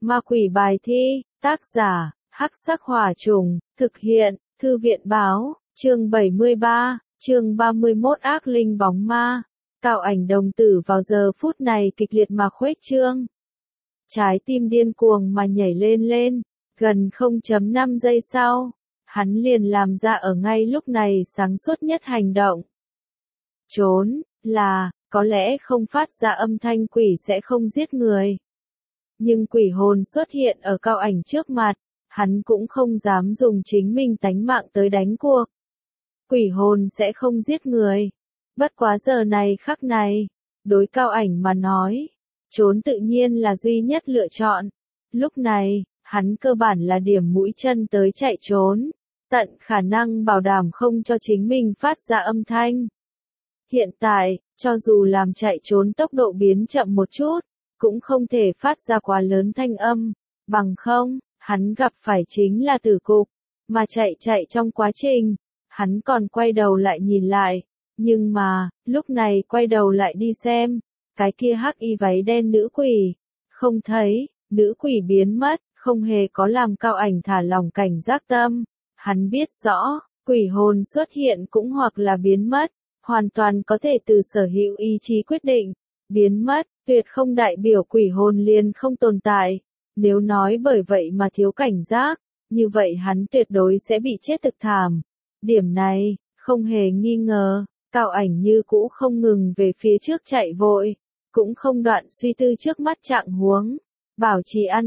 Ma quỷ bài thi, tác giả, Hắc Sắc Hỏa Trùng, thực hiện, Thư viện báo, chương 73, chương 31 ác linh bóng ma. Cao ảnh đồng tử vào giờ phút này kịch liệt mà khuếch trương. Trái tim điên cuồng mà nhảy lên lên, gần 0.5 giây sau, hắn liền làm ra ở ngay lúc này sáng suốt nhất hành động. Trốn, có lẽ không phát ra âm thanh quỷ sẽ không giết người. Nhưng quỷ hồn xuất hiện ở Cao ảnh trước mặt, hắn cũng không dám dùng chính mình tánh mạng tới đánh cuộc. Quỷ hồn sẽ không giết người. Bất quá giờ này khắc này, đối Cao ảnh mà nói, trốn tự nhiên là duy nhất lựa chọn. Lúc này, hắn cơ bản là điểm mũi chân tới chạy trốn, tận khả năng bảo đảm không cho chính mình phát ra âm thanh. Hiện tại, cho dù làm chạy trốn tốc độ biến chậm một chút, cũng không thể phát ra quá lớn thanh âm, bằng không, hắn gặp phải chính là tử cục. Mà chạy trong quá trình, hắn còn quay đầu lại nhìn lại, nhưng mà, lúc này quay đầu lại đi xem, cái kia hắc y váy đen nữ quỷ, không thấy, nữ quỷ biến mất, không hề có làm Cao ảnh thả lỏng cảnh giác tâm. Hắn biết rõ, quỷ hồn xuất hiện cũng hoặc là biến mất, hoàn toàn có thể từ sở hữu ý chí quyết định. Biến mất, tuyệt không đại biểu quỷ hồn liền không tồn tại. Nếu nói bởi vậy mà thiếu cảnh giác, như vậy hắn tuyệt đối sẽ bị chết thực thảm. Điểm này, không hề nghi ngờ, Cao ảnh như cũ không ngừng về phía trước chạy vội, cũng không đoạn suy tư trước mắt trạng huống. Bảo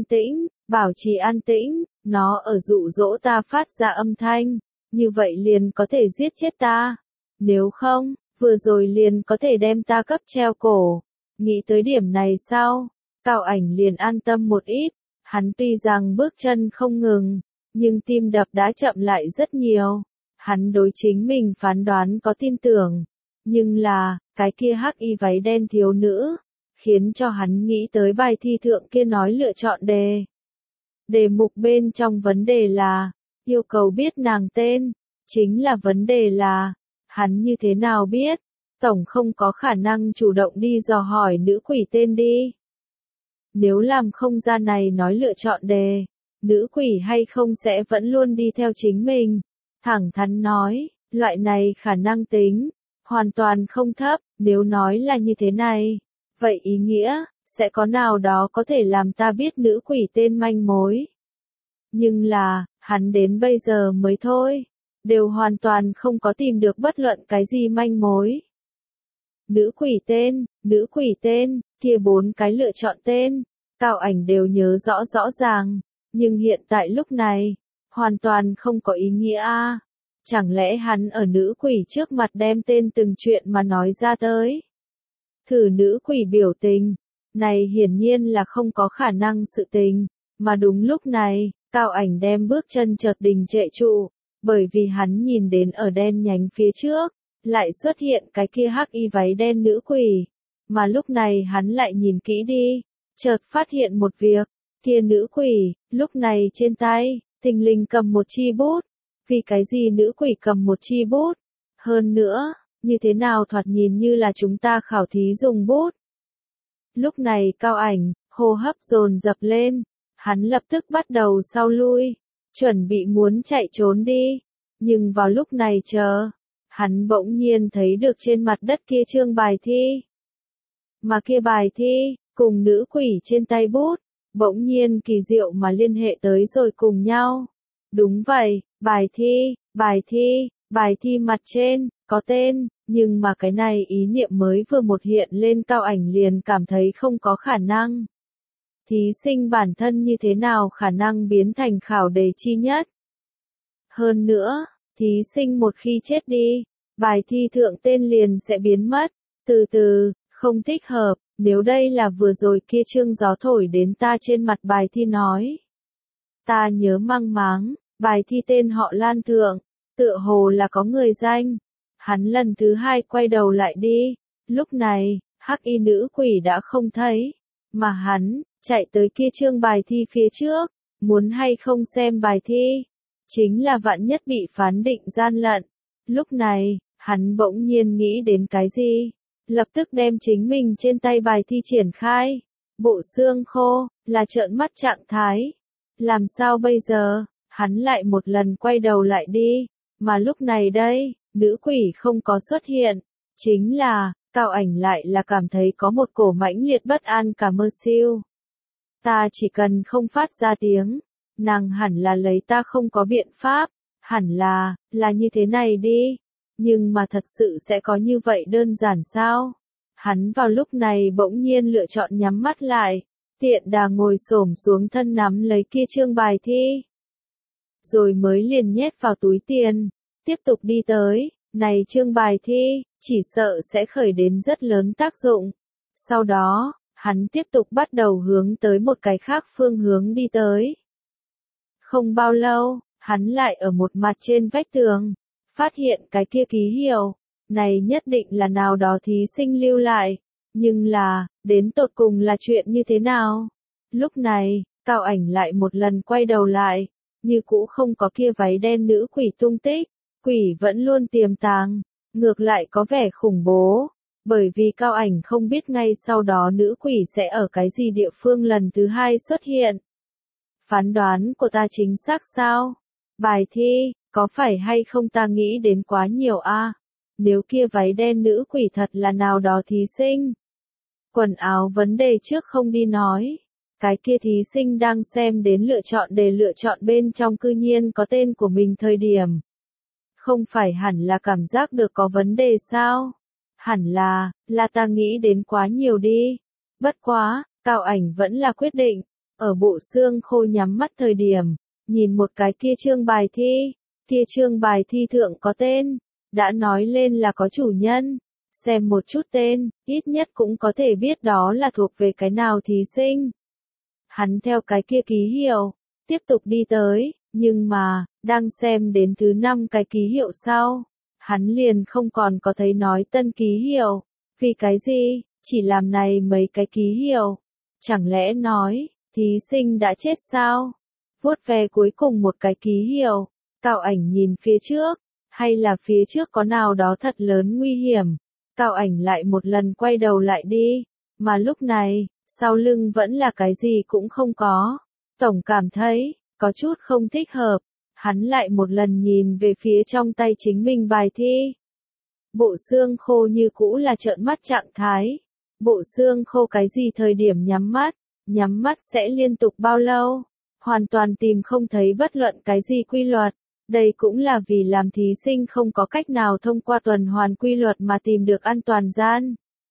trì an tĩnh, nó ở dụ dỗ ta phát ra âm thanh, như vậy liền có thể giết chết ta. Nếu không, vừa rồi liền có thể đem ta cấp treo cổ. Nghĩ tới điểm này sau, Cao ảnh liền an tâm một ít. Hắn tuy rằng bước chân không ngừng, nhưng tim đập đã chậm lại rất nhiều. Hắn đối chính mình phán đoán có tin tưởng, nhưng là, cái kia hắc y váy đen thiếu nữ, khiến cho hắn nghĩ tới bài thi thượng kia nói lựa chọn đề. Đề mục bên trong vấn đề là, yêu cầu biết nàng tên, chính là vấn đề là, hắn như thế nào biết, tổng không có khả năng chủ động đi dò hỏi nữ quỷ tên đi. Nếu làm không ra này nói lựa chọn đề, nữ quỷ hay không sẽ vẫn luôn đi theo chính mình. Thẳng thắn nói, loại này khả năng tính, hoàn toàn không thấp. Nếu nói là như thế này, vậy ý nghĩa, sẽ có nào đó có thể làm ta biết nữ quỷ tên manh mối. Nhưng là, hắn đến bây giờ mới thôi, đều hoàn toàn không có tìm được bất luận cái gì manh mối. Nữ quỷ tên, kia 4 cái lựa chọn tên, Cao ảnh đều nhớ rõ ràng, nhưng hiện tại lúc này, hoàn toàn không có ý nghĩa a. Chẳng lẽ hắn ở nữ quỷ trước mặt đem tên từng chuyện mà nói ra tới? Thử nữ quỷ biểu tình, này hiển nhiên là không có khả năng sự tình, mà đúng lúc này, Cao ảnh đem bước chân chợt đình trệ trụ, bởi vì hắn nhìn đến ở đen nhánh phía trước, lại xuất hiện cái kia hắc y váy đen nữ quỷ, mà lúc này hắn lại nhìn kỹ đi, chợt phát hiện một việc, kia nữ quỷ, lúc này trên tay, thình lình cầm một chi bút. Vì cái gì nữ quỷ cầm một chi bút? Hơn nữa, như thế nào thoạt nhìn như là chúng ta khảo thí dùng bút? Lúc này Cao ảnh, hô hấp dồn dập lên, hắn lập tức bắt đầu sau lui, chuẩn bị muốn chạy trốn đi. Nhưng vào lúc này hắn bỗng nhiên thấy được trên mặt đất kia chương bài thi. Mà kia bài thi, cùng nữ quỷ trên tay bút, bỗng nhiên kỳ diệu mà liên hệ tới rồi cùng nhau. Đúng vậy, bài thi mặt trên, có tên, nhưng mà cái này ý niệm mới vừa một hiện lên Cao ảnh liền cảm thấy không có khả năng. Thí sinh bản thân như thế nào khả năng biến thành khảo đề chi nhất? Hơn nữa, thí sinh một khi chết đi, bài thi thượng tên liền sẽ biến mất, không thích hợp, nếu đây là vừa rồi kia chương gió thổi đến ta trên mặt bài thi nói. Ta nhớ mang máng, bài thi tên họ Lan thượng, tựa hồ là có người danh. Hắn lần thứ 2 quay đầu lại đi, lúc này, hắc y nữ quỷ đã không thấy, mà hắn, chạy tới kia chương bài thi phía trước, muốn hay không xem bài thi, chính là vạn nhất bị phán định gian lận. Lúc này, hắn bỗng nhiên nghĩ đến cái gì, lập tức đem chính mình trên tay bài thi triển khai, bộ xương khô, là trợn mắt trạng thái. Làm sao bây giờ, hắn lại một lần quay đầu lại đi, mà lúc này đây, nữ quỷ không có xuất hiện, chính là, Cao Ảnh lại là cảm thấy có một cổ mãnh liệt bất an cả mơ siêu. Ta chỉ cần không phát ra tiếng, nàng hẳn là lấy ta không có biện pháp, hẳn là như thế này đi, nhưng mà thật sự sẽ có như vậy đơn giản sao? Hắn vào lúc này bỗng nhiên lựa chọn nhắm mắt lại, tiện đà ngồi xổm xuống thân nắm lấy kia trương bài thi. Rồi mới liền nhét vào túi tiền, tiếp tục đi tới, này trương bài thi, chỉ sợ sẽ khởi đến rất lớn tác dụng. Sau đó, hắn tiếp tục bắt đầu hướng tới một cái khác phương hướng đi tới. Không bao lâu, hắn lại ở một mặt trên vách tường, phát hiện cái kia ký hiệu, này nhất định là nào đó thí sinh lưu lại, nhưng là, đến tột cùng là chuyện như thế nào? Lúc này, Cao Ảnh lại một lần quay đầu lại, như cũ không có kia váy đen nữ quỷ tung tích, quỷ vẫn luôn tiềm tàng, ngược lại có vẻ khủng bố, bởi vì Cao Ảnh không biết ngay sau đó nữ quỷ sẽ ở cái gì địa phương lần thứ hai xuất hiện. Phán đoán của ta chính xác sao? Bài thi, có phải hay không ta nghĩ đến quá nhiều a? Nếu kia váy đen nữ quỷ thật là nào đó thí sinh. Quần áo vấn đề trước không đi nói. Cái kia thí sinh đang xem đến lựa chọn để lựa chọn bên trong cư nhiên có tên của mình thời điểm. Không phải hẳn là cảm giác được có vấn đề sao? Hẳn là ta nghĩ đến quá nhiều đi. Bất quá, Cao Ảnh vẫn là quyết định, ở bộ xương khô nhắm mắt thời điểm, nhìn một cái kia trương bài thi, kia trương bài thi thượng có tên, đã nói lên là có chủ nhân, xem một chút tên, ít nhất cũng có thể biết đó là thuộc về cái nào thí sinh. Hắn theo cái kia ký hiệu, tiếp tục đi tới, nhưng mà, đang xem đến thứ 5 cái ký hiệu sau, hắn liền không còn có thấy nói tân ký hiệu, vì cái gì, chỉ làm này mấy cái ký hiệu, chẳng lẽ nói, thí sinh đã chết sao? Vuốt ve cuối cùng một cái ký hiệu, Cao Ảnh nhìn phía trước, hay là phía trước có nào đó thật lớn nguy hiểm, Cao Ảnh lại một lần quay đầu lại đi, mà lúc này, sau lưng vẫn là cái gì cũng không có, tổng cảm thấy, có chút không thích hợp, hắn lại một lần nhìn về phía trong tay chính mình bài thi. Bộ xương khô như cũ là trợn mắt trạng thái, bộ xương khô cái gì thời điểm nhắm mắt sẽ liên tục bao lâu, hoàn toàn tìm không thấy bất luận cái gì quy luật, đây cũng là vì làm thí sinh không có cách nào thông qua tuần hoàn quy luật mà tìm được an toàn gian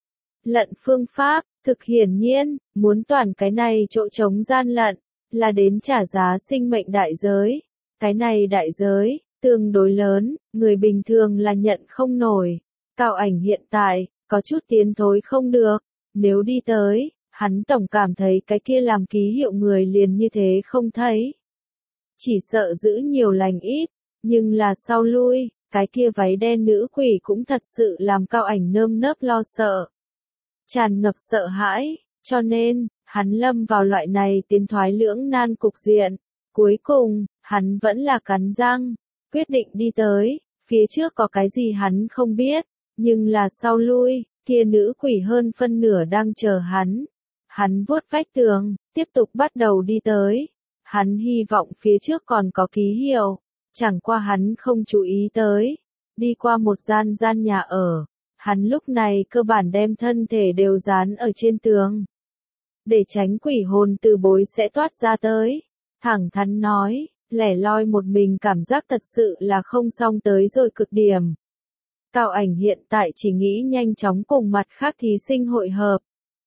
lận phương pháp, thực hiển nhiên, muốn toàn cái này chỗ trống gian lận, là đến trả giá sinh mệnh đại giới, cái này đại giới, tương đối lớn, người bình thường là nhận không nổi, Cao Ảnh hiện tại, có chút tiến thối không được, nếu đi tới, hắn tổng cảm thấy cái kia làm ký hiệu người liền như thế không thấy. Chỉ sợ giữ nhiều lành ít, nhưng là sau lui, cái kia váy đen nữ quỷ cũng thật sự làm Cao Ảnh nơm nớp lo sợ. Tràn ngập sợ hãi, cho nên, hắn lâm vào loại này tiến thoái lưỡng nan cục diện. Cuối cùng, hắn vẫn là cắn răng, quyết định đi tới, phía trước có cái gì hắn không biết, nhưng là sau lui, kia nữ quỷ hơn phân nửa đang chờ hắn. Hắn vuốt vách tường, tiếp tục bắt đầu đi tới. Hắn hy vọng phía trước còn có ký hiệu, chẳng qua hắn không chú ý tới. Đi qua một gian nhà ở, hắn lúc này cơ bản đem thân thể đều dán ở trên tường. Để tránh quỷ hồn từ bối sẽ toát ra tới. Thẳng thắn nói, lẻ loi một mình cảm giác thật sự là không xong tới rồi cực điểm. Cao Ảnh hiện tại chỉ nghĩ nhanh chóng cùng mặt khác thí sinh hội hợp.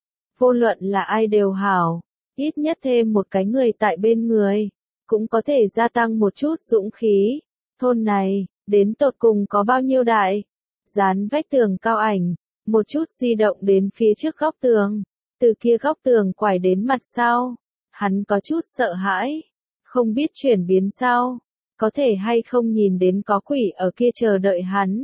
Vô luận là ai đều hảo, ít nhất thêm một cái người tại bên người, cũng có thể gia tăng một chút dũng khí. Thôn này, đến tột cùng có bao nhiêu đại? Dán vách tường Cao Ảnh, một chút di động đến phía trước góc tường, từ kia góc tường quải đến mặt sau. Hắn có chút sợ hãi, không biết chuyển biến sau, có thể hay không nhìn đến có quỷ ở kia chờ đợi hắn.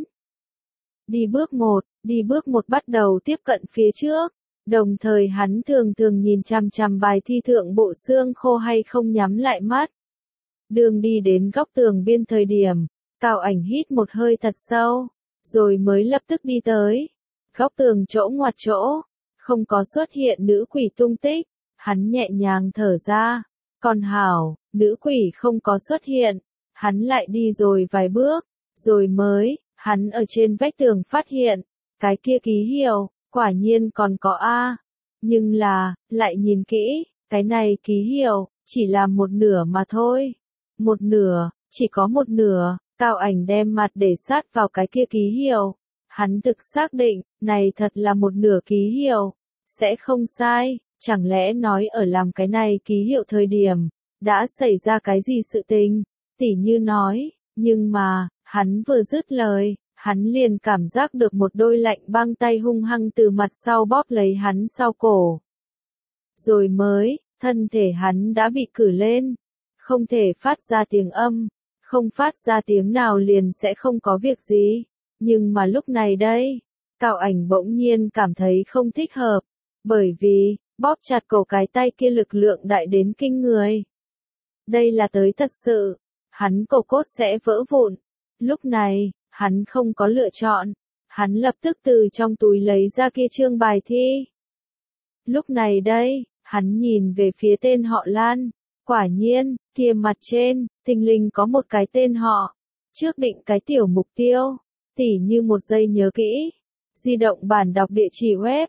Đi bước một bắt đầu tiếp cận phía trước, đồng thời hắn thường nhìn chằm chằm bài thi thượng bộ xương khô hay không nhắm lại mắt. Đường đi đến góc tường biên thời điểm, Cao Ảnh hít một hơi thật sâu, rồi mới lập tức đi tới. Góc tường chỗ ngoặt chỗ, không có xuất hiện nữ quỷ tung tích. Hắn nhẹ nhàng thở ra. Còn hảo, nữ quỷ không có xuất hiện. Hắn lại đi rồi vài bước, rồi mới, hắn ở trên vách tường phát hiện, cái kia ký hiệu, quả nhiên còn có A. Nhưng là, lại nhìn kỹ, cái này ký hiệu, chỉ là một nửa mà thôi. Một nửa, chỉ có một nửa, Cao Ảnh đem mặt để sát vào cái kia ký hiệu. Hắn thực xác định, này thật là một nửa ký hiệu. Sẽ không sai, chẳng lẽ nói ở làm cái này ký hiệu thời điểm, đã xảy ra cái gì sự tình, tỉ như nói, nhưng mà, hắn vừa dứt lời, hắn liền cảm giác được một đôi lạnh băng tay hung hăng từ mặt sau bóp lấy hắn sau cổ. Rồi mới, thân thể hắn đã bị cử lên, không thể phát ra tiếng âm, không phát ra tiếng nào liền sẽ không có việc gì. Nhưng mà lúc này đây, Cao Ảnh bỗng nhiên cảm thấy không thích hợp, bởi vì, bóp chặt cổ cái tay kia lực lượng đại đến kinh người. Đây là tới thật sự, hắn cổ cốt sẽ vỡ vụn. Lúc này, hắn không có lựa chọn, hắn lập tức từ trong túi lấy ra kia trương bài thi. Lúc này đây, hắn nhìn về phía tên họ Lan, quả nhiên, kia mặt trên, thình lình có một cái tên họ, trước định cái tiểu mục tiêu, tỉ như một giây nhớ kỹ. Di động bản đọc địa chỉ web,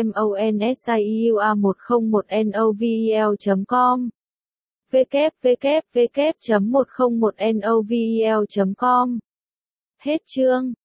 monsiua101novel.com www.101novel.com. Hết chương.